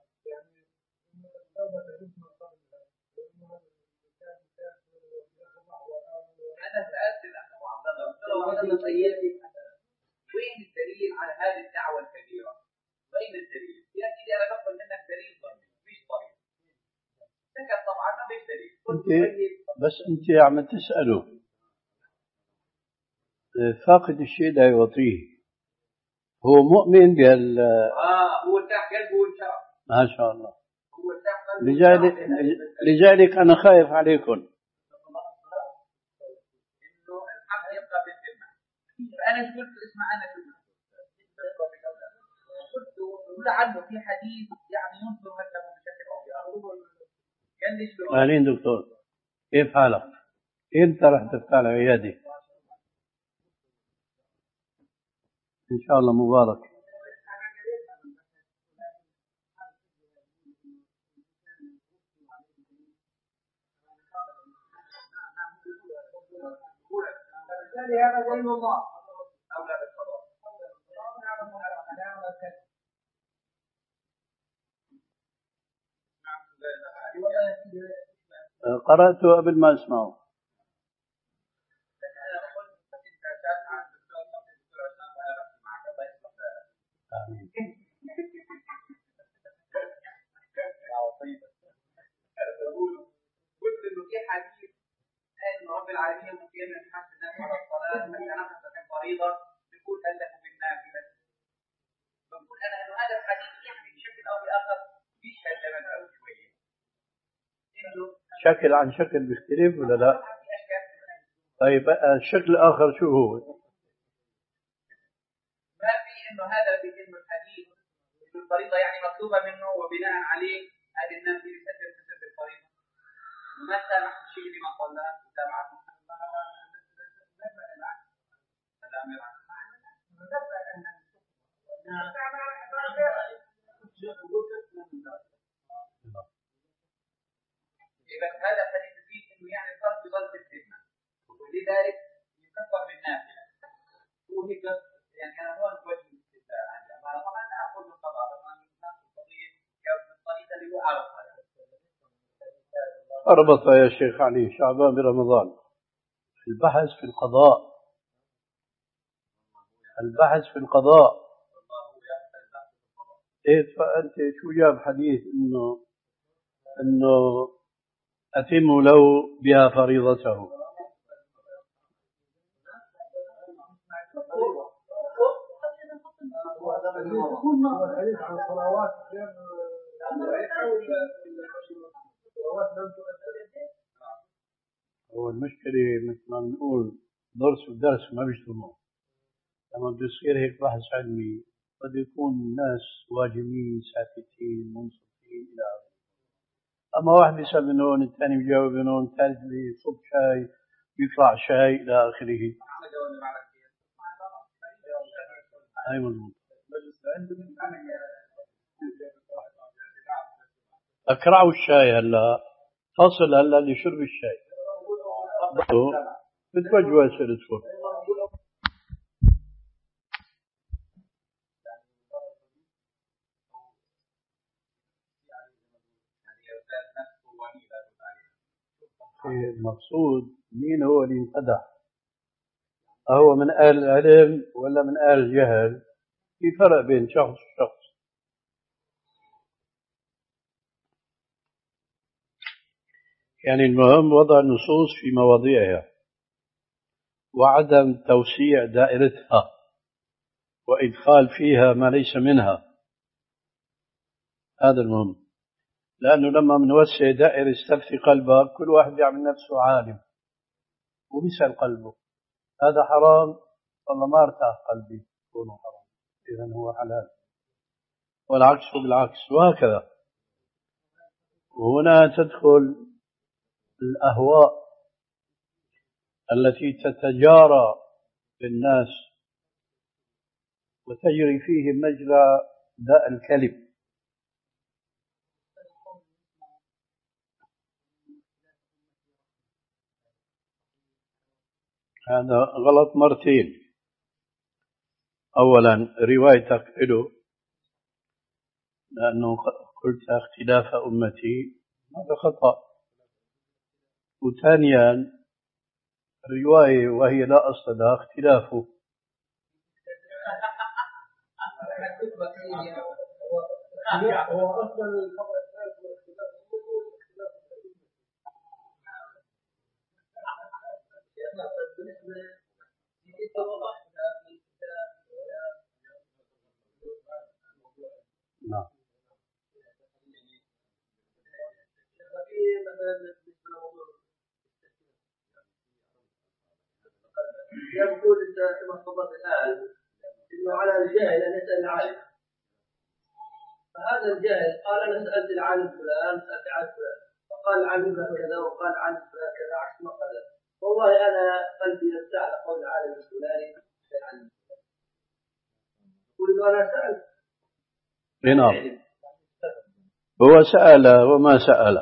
أنا سألت الأخ أبو عبد الله قلت له أنا طيبتي وين الدليل على هذه الدعوة الكبيرة؟ وين الدليل؟ يا سيدي أنا بقبل منك دليل ضمني مش طريق. سكت طبعا ما فيش دليل. بس أنت عم تسأله فاقد الشيء لا يعطيه، هو مؤمن بهال آه هو ارتاح قلبه وانشرح. ما شاء الله. لذلك لذلك أنا خايف عليكم. إنه الحق يبقى بالذمة. أنا قلت اسمع أنا شو قلت ولعله في حديث يعني ينظر مثلا بشكل أو بآخر. أهلين دكتور، كيف حالك؟ أنت رح تفتح العيادة إن شاء الله. مبارك. هذا دين الله. قرأته قبل ما أسمعه. آمين. قلت إنه في حديث إنه رب العالمين مقيم الحق الناس على الصلاة من تنفس في الفريضة يقول هل له بالنافلة. بقول أنا إنه هذا الحديث يعني بشكل أو بآخر بيشهد لنا أو شوية. شكل عن شكل بيختلف ولا لا؟ طيب الشكل الآخر شو هو؟ ما في إنه هذا بيتم الحديث إنه الفريضة يعني مطلوبة منه وبناء عليه هذه الناس يسدد تسدد الفريضة. ما سامح الشيء اللي ما صلاه سامع إذا هذا حديث فيه إنه يعني الفرد يظل في الذمة ولذلك يكفر بالنافلة. وهيك يعني أنا هون وجه الاستدلال عندي. أما طبعا أخذ من القضاء طبعا نفس القضية الطريقة اللي هو عرفها. أربط يا شيخ علي شعبان برمضان. البحث في القضاء، البحث في القضاء. إيه فأنت شو جاب حديث إنه إنه أتم له بها فريضته؟ الحديث عن صلوات غير هو المشكلة مثل ما بنقول درس ودرس ما بيجتمعوا. لما بده يصير هيك بحث علمي قد يكون الناس واجمين ساكتين منصفين إلى آخره. أما واحد بيسأل من هون، الثاني بيجاوب من هون، الثالث بيصب شاي بيقرأ شاي إلى آخره. هاي مضبوط. أكرعوا الشاي هلا، فصل هلا لشرب الشاي. بتوجهوا أسئلة فور. المقصود مين هو اللي انقدح؟ أهو من أهل العلم ولا من أهل الجهل؟ في فرق بين شخص وشخص. يعني المهم وضع النصوص في مواضيعها وعدم توسيع دائرتها وإدخال فيها ما ليس منها. هذا المهم. لأنه لما منوسع دائرة استفتي قلبك كل واحد يعمل نفسه عالم وبيسأل قلبه هذا حرام والله ما ارتاح قلبي يكون حرام إذن هو حلال، والعكس بالعكس وهكذا. وهنا تدخل الأهواء التي تتجارى بالناس وتجري فيه مجرى داء الكلب. هذا غلط مرتين. أولا روايتك له لأنه قلت اختلاف أمتي، هذا خطأ. وثانيا رواية وهي لا أصل لها اختلافه. هو أصلا نعم. يقول أنت كما تفضلت الآن إنه على الجاهل أن يسأل العالم، فهذا الجاهل قال أنا سألت العالم فلان سألت العالم فلان فقال العالم كذا وقال العالم فلان كذا عكس ما قال. والله أنا قلبي يرتاح على قول العالم الفلاني العالم يقول إنه أنا سألت. نعم هو سأل وما سأل،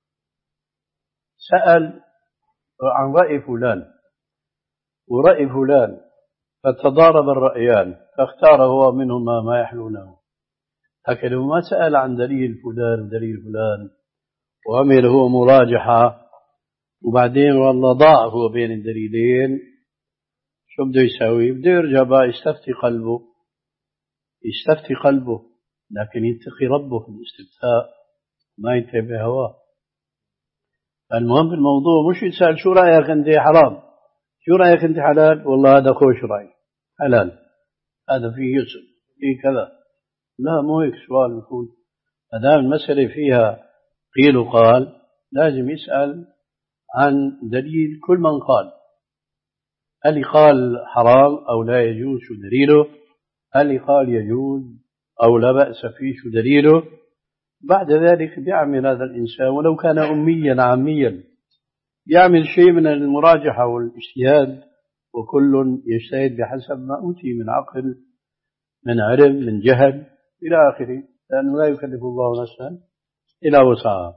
سأل عن رأي فلان ورأي فلان فتضارب الرأيان فاختار هو منهما ما يحلونه، لكن ما سأل عن دليل فلان دليل فلان وعمل هو مراجحة وبعدين والله ضاع هو بين الدليلين، شو بده يسوي؟ بده يرجع بقى يستفتي قلبه يستفتي قلبه لكن يتقي ربه في الاستفتاء ما يتبع هواه. المهم في الموضوع مش يسأل شو رأيك أنت حرام، شو رأيك أنت حلال، والله هذا خوش رأي حلال، هذا فيه يسر فيه كذا، لا مو هيك سؤال يكون. ما دام المسألة فيها قيل وقال لازم يسأل عن دليل كل من قال، هل قال حرام أو لا يجوز شو دليله، هل قال يجوز أو لا بأس فيه شو دليله. بعد ذلك بيعمل هذا الإنسان ولو كان أميا عاميا يعمل شيء من المراجحة والاجتهاد، وكل يجتهد بحسب ما أوتي من عقل من علم من جهل إلى آخره، لأنه لا يكلف الله نفسا إلا وسعها.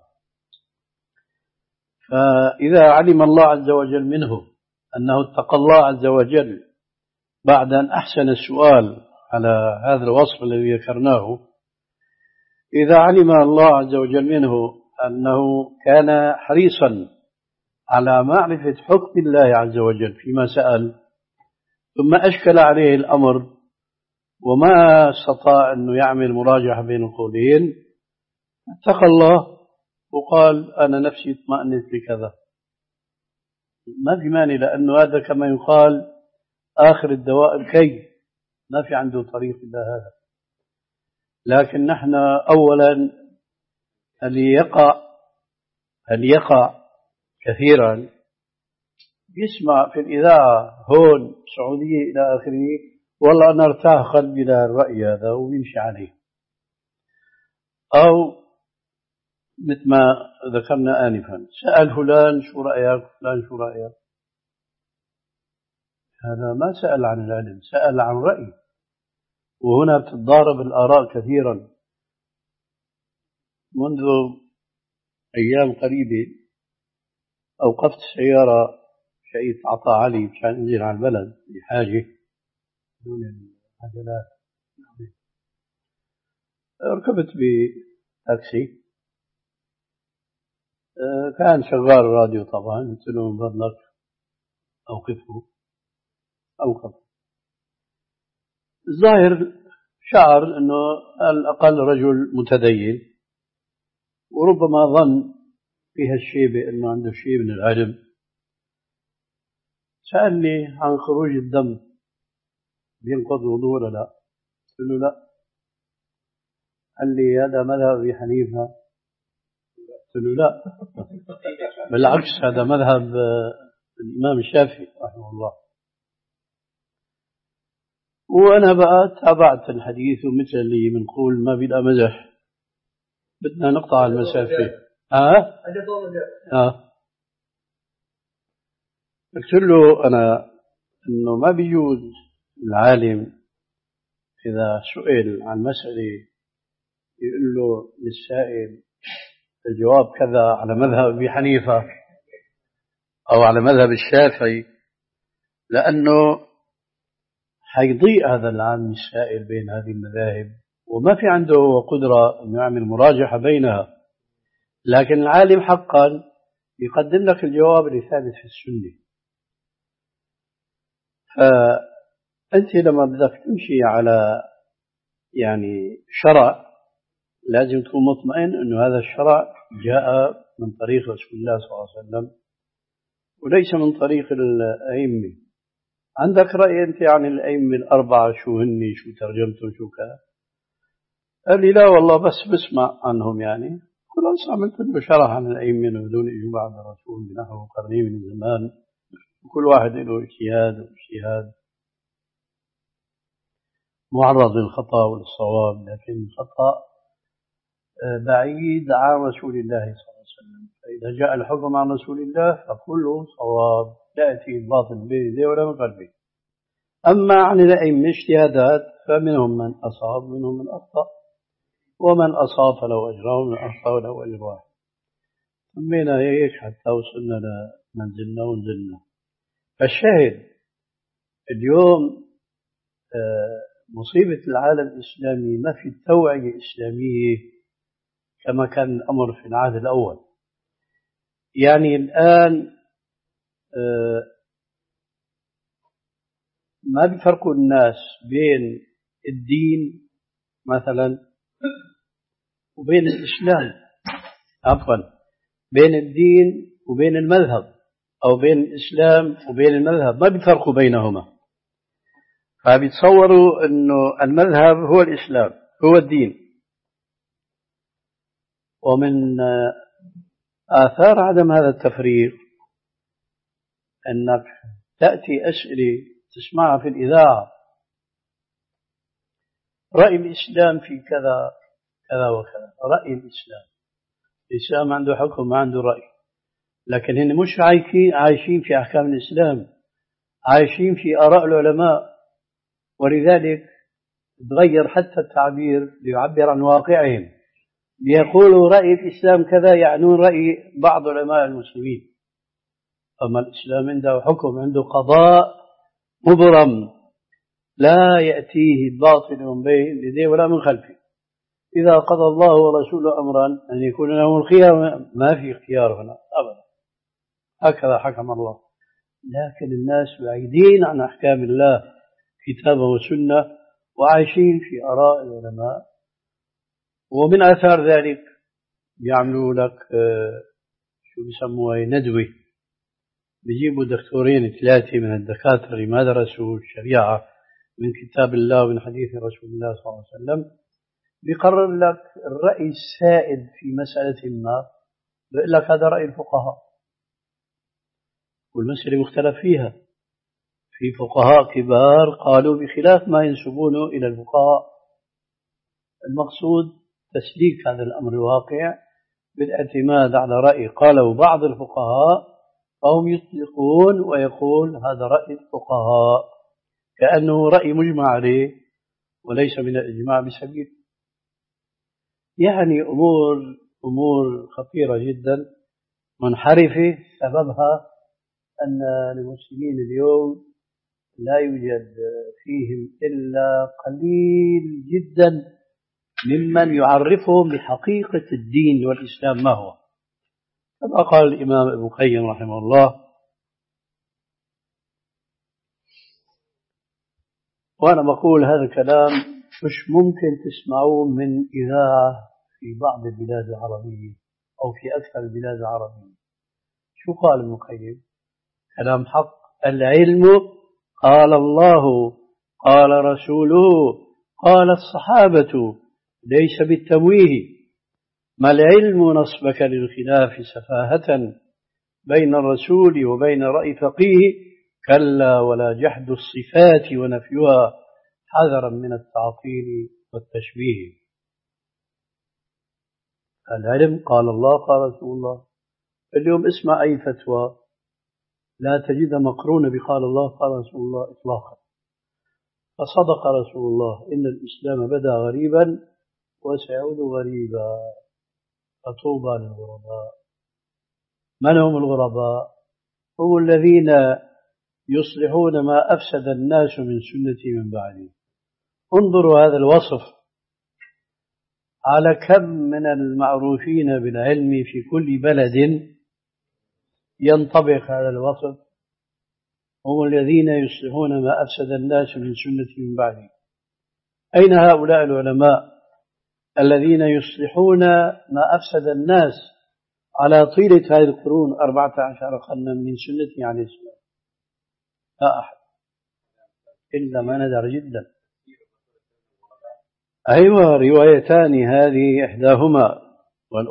فإذا علم الله عز وجل منه أنه اتقى الله عز وجل بعد أن أحسن السؤال على هذا الوصف الذي ذكرناه، إذا علم الله عز وجل منه أنه كان حريصا على معرفة حكم الله عز وجل فيما سأل ثم أشكل عليه الأمر وما استطاع أنه يعمل مراجعة بين القولين، اتقى الله وقال أنا نفسي اطمأنت بكذا، ما في مانع، لأنه هذا كما يقال آخر الدواء الكي، ما في عنده طريق إلا هذا. لكن نحن أولا هل يقع هل يقع كثيرا يسمع في الإذاعة هون سعودية إلى آخره والله أنا ارتاح قلبي للرأي هذا ويمشي عليه، أو مثل ما ذكرنا آنفا سأل فلان شو رأيك فلان شو رأيك، هذا ما سأل عن العلم سأل عن رأي، وهنا بتتضارب الآراء كثيرا. منذ أيام قريبة أوقفت سيارة شقيت عطاء علي مشان أنزل على البلد بحاجة دون العجلات، ركبت بتاكسي كان شغال راديو طبعا، قلت له من فضلك أوقفه، أوقف. الظاهر شعر أنه على الأقل رجل متدين وربما ظن فيها الشيء بأنه عنده شيء من العلم، سألني عن خروج الدم بينقض وضوء ولا لا، قلت له لا. قال لي هذا مذهب أبي حنيفة، قلت له لا بالعكس هذا مذهب الإمام الشافعي رحمه الله. وأنا بقى تابعت الحديث ومثل اللي بنقول ما بدأ مزح بدنا نقطع المسافة. ها ها قلت له أنا إنه ما بيجوز العالم إذا سئل عن مسألة يقول له للسائل الجواب كذا على مذهب أبي حنيفة أو على مذهب الشافعي، لأنه حيضيء هذا العالم السائل بين هذه المذاهب وما في عنده قدرة أن يعمل مراجحة بينها. لكن العالم حقا يقدم لك الجواب اللي ثابت في السنة. فأنت لما بدك تمشي على يعني شرع لازم تكون مطمئن أنه هذا الشرع جاء من طريق رسول الله صلى الله عليه وسلم وليس من طريق الأئمة. عندك رأي أنت عن الأئمة الأربعة شو هني شو ترجمتهم شو كذا؟ قال لي لا والله بس بسمع عنهم، يعني خلاص عملت له شرح عن الأئمة بدون إجماع بعد الرسول بنحو قرنين من زمان وكل واحد له اجتهاد واجتهاد معرض للخطأ والصواب، لكن الخطأ بعيد عن رسول الله صلى الله عليه وسلم. فإذا جاء الحكم عن رسول الله فكله صواب، يأتي الباطل بين يديه ولا من قلبه. أما عن الأئمة اجتهادات فمنهم من أصاب ومنهم من أخطأ، ومن أصاب فله أجر ومن أخطأ له أجر واحد. سمينا هيك حتى وصلنا لمنزلنا ونزلنا. فالشاهد اليوم مصيبة العالم الإسلامي ما في توعية إسلامية كما كان الأمر في العهد الأول. يعني الآن ما بيفرقوا الناس بين الدين مثلا وبين الإسلام، عفوا بين الدين وبين المذهب، أو بين الإسلام وبين المذهب، ما بيفرقوا بينهما. فبيتصوروا أنه المذهب هو الإسلام هو الدين. ومن آثار عدم هذا التفريق أنك تأتي أسئلة تسمعها في الإذاعة: رأي الإسلام في كذا كذا وكذا. رأي الإسلام، الإسلام عنده حكم ما عنده رأي، لكن هن مش عايشين في أحكام الإسلام، عايشين في آراء العلماء. ولذلك تغير حتى التعبير ليعبر عن واقعهم. ليقولوا رأي الإسلام كذا يعنون رأي بعض علماء المسلمين. أما الإسلام عنده حكم، عنده قضاء مبرم لا يأتيه الباطل من بين يديه ولا من خلفه. إذا قضى الله ورسوله أمرا أن يكون لهم الخيار، ما في اختيار هنا أبدا، هكذا حكم الله. لكن الناس بعيدين عن أحكام الله كتابا وسنة، وعايشين في آراء العلماء. ومن آثار ذلك يعملوا لك شو بيسموها ندوة، بيجيبوا دكتورين ثلاثة من الدكاترة اللي ما درسوا الشريعة من كتاب الله ومن حديث رسول الله صلى الله عليه وسلم، بيقرر لك الرأي السائد في مسألة ما، بيقول لك هذا رأي الفقهاء، والمسألة مختلف فيها. في فقهاء كبار قالوا بخلاف ما ينسبونه إلى الفقهاء. المقصود تسليك هذا الأمر الواقع بالاعتماد على رأي قاله بعض الفقهاء، فهم يطلقون ويقول هذا رأي الفقهاء كأنه رأي مجمع عليه وليس من الإجماع بسبيل. يعني أمور أمور خطيرة جدا منحرفة، سببها أن المسلمين اليوم لا يوجد فيهم إلا قليل جدا ممن يعرفهم بحقيقة الدين والإسلام ما هو. كما قال الإمام ابن القيم رحمه الله، وأنا بقول هذا الكلام مش ممكن تسمعوه من إذاعة في بعض البلاد العربية أو في أكثر البلاد العربية. شو قال ابن القيم؟ كلام حق. العلم قال الله قال رسوله قال الصحابة، ليس بالتمويه. ما العلم نصبك للخلاف سفاهة بين الرسول وبين رأي فقيه، كلا ولا جحد الصفات ونفيها حذرا من التعطيل والتشبيه. العلم قال الله قال رسول الله. اليوم اسمع أي فتوى لا تجد مقرونة بقال الله قال رسول الله إطلاقا. فصدق رسول الله إن الإسلام بدأ غريبا وسيعود غريبا، فطوبى للغرباء. من هم الغرباء؟ هم الذين يصلحون ما أفسد الناس من سنتي من بعدي. انظروا هذا الوصف على كم من المعروفين بالعلم في كل بلد ينطبق هذا الوصف. هم الذين يصلحون ما أفسد الناس من سنتي من بعدي. أين هؤلاء العلماء الذين يصلحون ما أفسد الناس على طيلة هذه القرون أربعة عشر قرنا من سنتي عليه السلام؟ لا أحد إلا ما ندر جدا. أيوة، روايتان، هذه إحداهما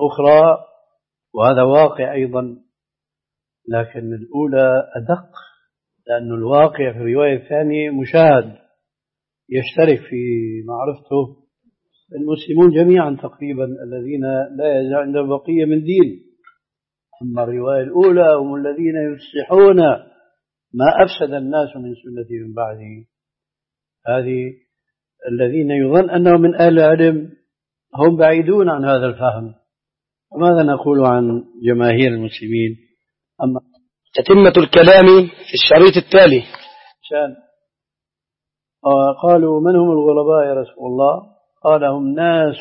والأخرى، وهذا واقع أيضا، لكن الأولى أدق لأن الواقع في الرواية الثانية مشاهد يشترك في معرفته المسلمون جميعا تقريبا الذين لا يزال عندهم بقية من دين. أما الرواية الأولى هم الذين يصلحون ما أفسد الناس من سنته من بعده. هذه الذين يظن أنهم من أهل العلم هم بعيدون عن هذا الفهم. وماذا نقول عن جماهير المسلمين؟ أما تتمة الكلام في الشريط التالي. شان قالوا من هم الغرباء يا رسول الله؟ قال هم ناس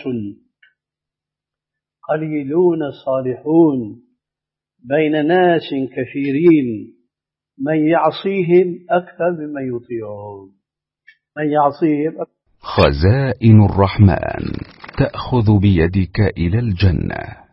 قليلون صالحون بين ناس كثيرين من يعصيهم أكثر ممن يطيعهم. من يعصيهم أكثر. خزائن الرحمن تأخذ بيدك إلى الجنة.